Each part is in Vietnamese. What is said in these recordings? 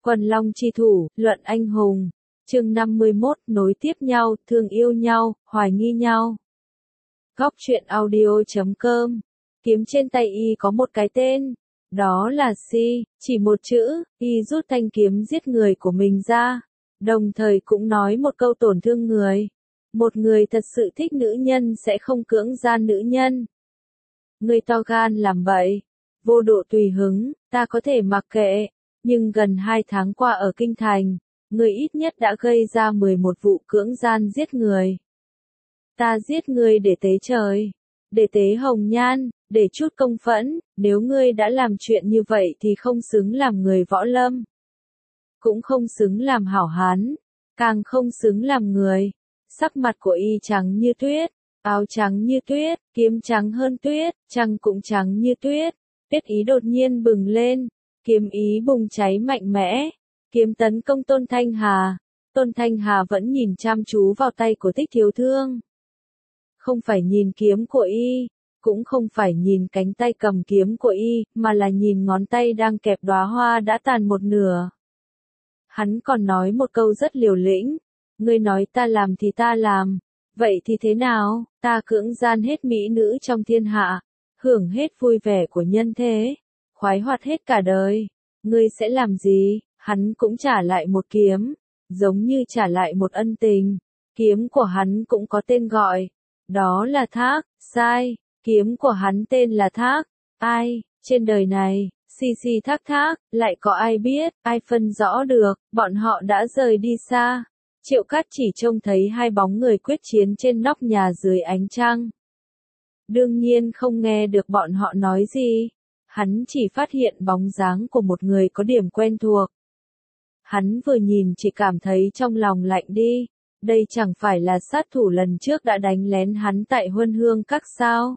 Quần long chi thủ, luận anh hùng. Chương 51, nối tiếp nhau, thương yêu nhau, hoài nghi nhau. Góc truyện audio.com. Kiếm trên tay y có một cái tên, đó là Si, chỉ một chữ, y rút thanh kiếm giết người của mình ra, đồng thời cũng nói một câu tổn thương người. Một người thật sự thích nữ nhân sẽ không cưỡng gian nữ nhân. Người to gan làm vậy, vô độ tùy hứng, ta có thể mặc kệ, nhưng gần 2 tháng qua ở Kinh Thành, người ít nhất đã gây ra 11 vụ cưỡng gian giết người. Ta giết ngươi để tế trời, để tế hồng nhan, để chút công phẫn, nếu ngươi đã làm chuyện như vậy thì không xứng làm người võ lâm. Cũng không xứng làm hảo hán, càng không xứng làm người. Sắc mặt của y trắng như tuyết, áo trắng như tuyết, kiếm trắng hơn tuyết, trăng cũng trắng như tuyết. Tuyết ý đột nhiên bừng lên, kiếm ý bùng cháy mạnh mẽ, kiếm tấn công Tôn Thanh Hà. Tôn Thanh Hà vẫn nhìn chăm chú vào tay của Tích Thiếu Thương. Không phải nhìn kiếm của y, cũng không phải nhìn cánh tay cầm kiếm của y, mà là nhìn ngón tay đang kẹp đóa hoa đã tàn một nửa. Hắn còn nói một câu rất liều lĩnh, ngươi nói ta làm thì ta làm, vậy thì thế nào, ta cưỡng gian hết mỹ nữ trong thiên hạ, hưởng hết vui vẻ của nhân thế, khoái hoạt hết cả đời, ngươi sẽ làm gì? Hắn cũng trả lại một kiếm, giống như trả lại một ân tình. Kiếm của hắn cũng có tên gọi, đó là Thác. Sai, kiếm của hắn tên là Thác. Ai, trên đời này, Si Thác Thác, lại có ai biết, ai phân rõ được, bọn họ đã rời đi xa. Triệu Cát chỉ trông thấy hai bóng người quyết chiến trên nóc nhà dưới ánh trăng. Đương nhiên không nghe được bọn họ nói gì, hắn chỉ phát hiện bóng dáng của một người có điểm quen thuộc. Hắn vừa nhìn chỉ cảm thấy trong lòng lạnh đi, đây chẳng phải là sát thủ lần trước đã đánh lén hắn tại Huân Hương Các sao?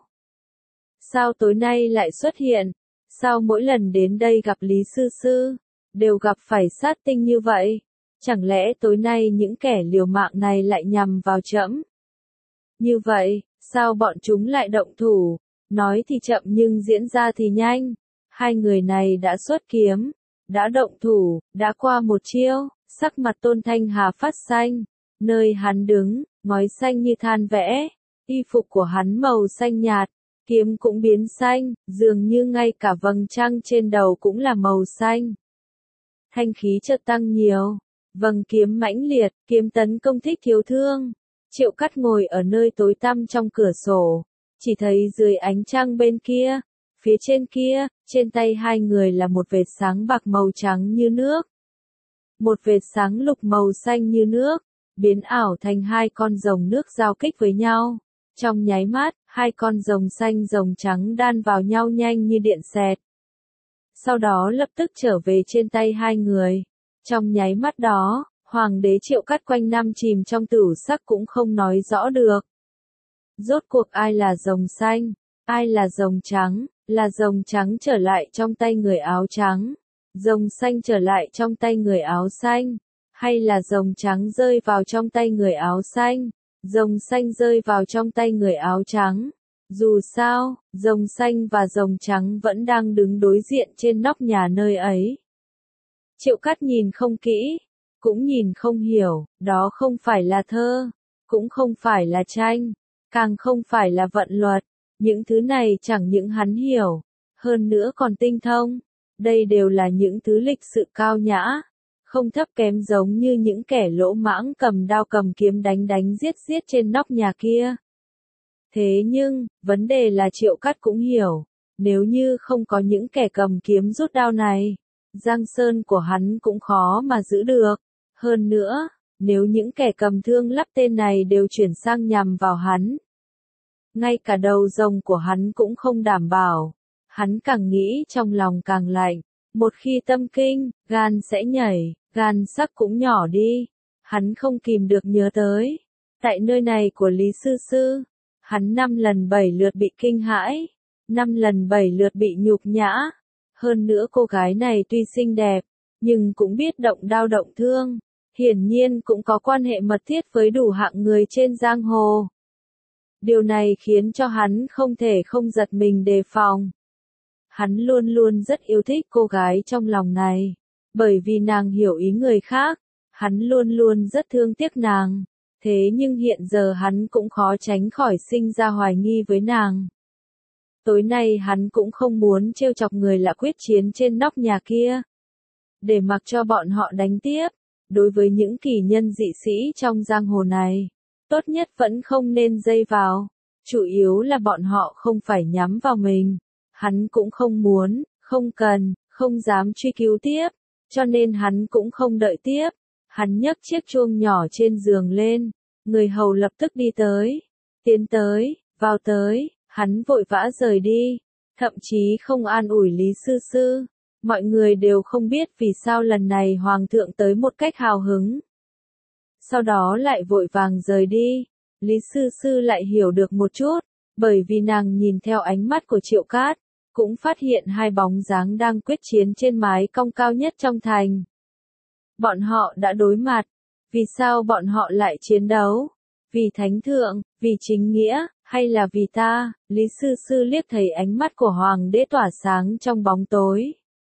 Sao tối nay lại xuất hiện? Sao mỗi lần đến đây gặp Lý Sư Sư, đều gặp phải sát tinh như vậy? Chẳng lẽ tối nay những kẻ liều mạng này lại nhằm vào trẫm? Như vậy, sao bọn chúng lại động thủ? Nói thì chậm nhưng diễn ra thì nhanh. Hai người này đã xuất kiếm, đã động thủ, đã qua một chiêu, sắc mặt Tôn Thanh Hà phát xanh. Nơi hắn đứng, ngói xanh như than vẽ, y phục của hắn màu xanh nhạt, kiếm cũng biến xanh, dường như ngay cả vầng trăng trên đầu cũng là màu xanh. Thanh khí chợt tăng nhiều, vầng kiếm mãnh liệt, kiếm tấn công Thích Thiếu Thương. Triệu Cát ngồi ở nơi tối tăm trong cửa sổ, chỉ thấy dưới ánh trăng bên kia, phía trên kia, trên tay hai người là một vệt sáng bạc màu trắng như nước. Một vệt sáng lục màu xanh như nước, biến ảo thành hai con rồng nước giao kích với nhau. Trong nháy mắt, hai con rồng xanh rồng trắng đan vào nhau nhanh như điện xẹt. Sau đó lập tức trở về trên tay hai người. Trong nháy mắt đó, Hoàng đế Triệu Cát quanh năm chìm trong tửu sắc cũng không nói rõ được. Rốt cuộc ai là rồng xanh, ai là rồng trắng, là rồng trắng trở lại trong tay người áo trắng, rồng xanh trở lại trong tay người áo xanh, hay là rồng trắng rơi vào trong tay người áo xanh, rồng xanh rơi vào trong tay người áo trắng. Dù sao, rồng xanh và rồng trắng vẫn đang đứng đối diện trên nóc nhà nơi ấy. Triệu Cát nhìn không kỹ, cũng nhìn không hiểu, đó không phải là thơ, cũng không phải là tranh, càng không phải là vận luật. Những thứ này chẳng những hắn hiểu, hơn nữa còn tinh thông. Đây đều là những thứ lịch sự cao nhã, không thấp kém giống như những kẻ lỗ mãng cầm đao cầm kiếm đánh giết trên nóc nhà kia. Thế nhưng, vấn đề là Triệu Cát cũng hiểu, nếu như không có những kẻ cầm kiếm rút đao này, Giang Sơn của hắn cũng khó mà giữ được. Hơn nữa, nếu những kẻ cầm thương lắp tên này đều chuyển sang nhằm vào hắn, ngay cả đầu rồng của hắn cũng không đảm bảo. Hắn càng nghĩ trong lòng càng lạnh, một khi tâm kinh, gan sẽ nhảy, gan sắc cũng nhỏ đi. Hắn không kìm được nhớ tới, tại nơi này của Lý Sư Sư, hắn 5 lần 7 lượt bị kinh hãi, 5 lần 7 lượt bị nhục nhã. Hơn nữa cô gái này tuy xinh đẹp, nhưng cũng biết động đao động thương, hiển nhiên cũng có quan hệ mật thiết với đủ hạng người trên giang hồ. Điều này khiến cho hắn không thể không giật mình đề phòng. Hắn luôn luôn rất yêu thích cô gái trong lòng này, Bởi vì nàng hiểu ý người khác, hắn luôn luôn rất thương tiếc nàng. Thế nhưng hiện giờ hắn cũng khó tránh khỏi sinh ra hoài nghi với nàng. Tối nay hắn cũng không muốn trêu chọc người lạ quyết chiến trên nóc nhà kia. Để mặc cho bọn họ đánh tiếp. Đối với những kỳ nhân dị sĩ trong giang hồ này, tốt nhất vẫn không nên dây vào. Chủ yếu là bọn họ không phải nhắm vào mình. Hắn cũng không muốn, không cần, không dám truy cứu tiếp. Cho nên hắn cũng không đợi tiếp. Hắn nhấc chiếc chuông nhỏ trên giường lên. Người hầu lập tức đi tới. Tiến tới, vào tới. Hắn vội vã rời đi. Thậm chí không an ủi Lý Sư Sư. Mọi người đều không biết vì sao lần này Hoàng thượng tới một cách hào hứng. Sau đó lại vội vàng rời đi. Lý Sư Sư lại hiểu được một chút, bởi vì nàng nhìn theo ánh mắt của Triệu Cát, cũng phát hiện hai bóng dáng đang quyết chiến trên mái cong cao nhất trong thành. Bọn họ đã đối mặt. Vì sao bọn họ lại chiến đấu? Vì thánh thượng, vì chính nghĩa, hay là vì ta? Lý Sư Sư liếc thấy ánh mắt của Hoàng đế tỏa sáng trong bóng tối.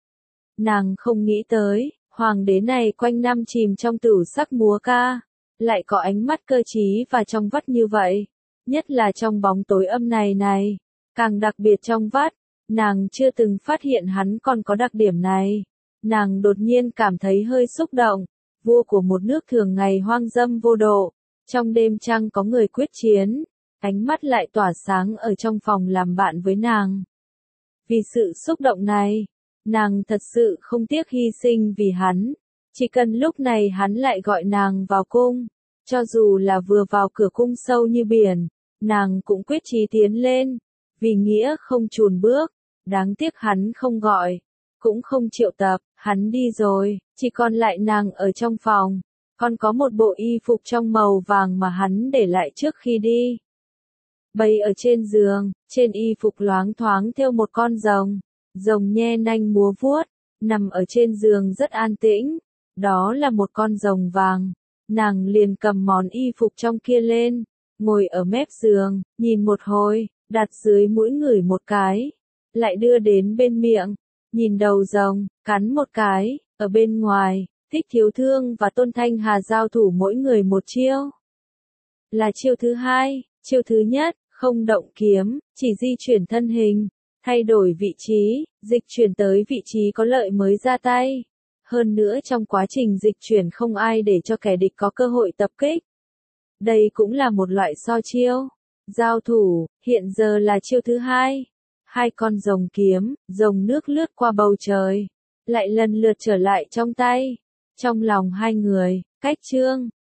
Nàng không nghĩ tới, Hoàng đế này quanh năm chìm trong tửu sắc múa ca, lại có ánh mắt cơ trí và trong vắt như vậy. Nhất là trong bóng tối âm này, càng đặc biệt trong vắt, nàng chưa từng phát hiện hắn còn có đặc điểm này. Nàng đột nhiên cảm thấy hơi xúc động, vua của một nước thường ngày hoang dâm vô độ, trong đêm trăng có người quyết chiến, ánh mắt lại tỏa sáng ở trong phòng làm bạn với nàng. Vì sự xúc động này, nàng thật sự không tiếc hy sinh vì hắn, chỉ cần lúc này hắn lại gọi nàng vào cung, cho dù là vừa vào cửa cung sâu như biển, nàng cũng quyết chí tiến lên, vì nghĩa không chùn bước, đáng tiếc hắn không gọi, cũng không triệu tập, hắn đi rồi, chỉ còn lại nàng ở trong phòng, còn có một bộ y phục trong màu vàng mà hắn để lại trước khi đi. Bày ở trên giường, trên y phục loáng thoáng thêu một con rồng, rồng nhe nanh múa vuốt, nằm ở trên giường rất an tĩnh, đó là một con rồng vàng. Nàng liền cầm món y phục trong kia lên, ngồi ở mép giường, nhìn một hồi, đặt dưới mũi ngửi một cái, lại đưa đến bên miệng, nhìn đầu rồng, cắn một cái, ở bên ngoài, Thích Thiếu Thương và Tôn Thanh Hà giao thủ mỗi người một chiêu. Là chiêu thứ hai, chiêu thứ nhất, không động kiếm, chỉ di chuyển thân hình, thay đổi vị trí, dịch chuyển tới vị trí có lợi mới ra tay. Hơn nữa trong quá trình dịch chuyển không ai để cho kẻ địch có cơ hội tập kích. Đây cũng là một loại so chiêu. Giao thủ, hiện giờ là chiêu thứ hai. Hai con rồng kiếm, rồng nước lướt qua bầu trời, lại lần lượt trở lại trong tay. Trong lòng hai người, cách trương,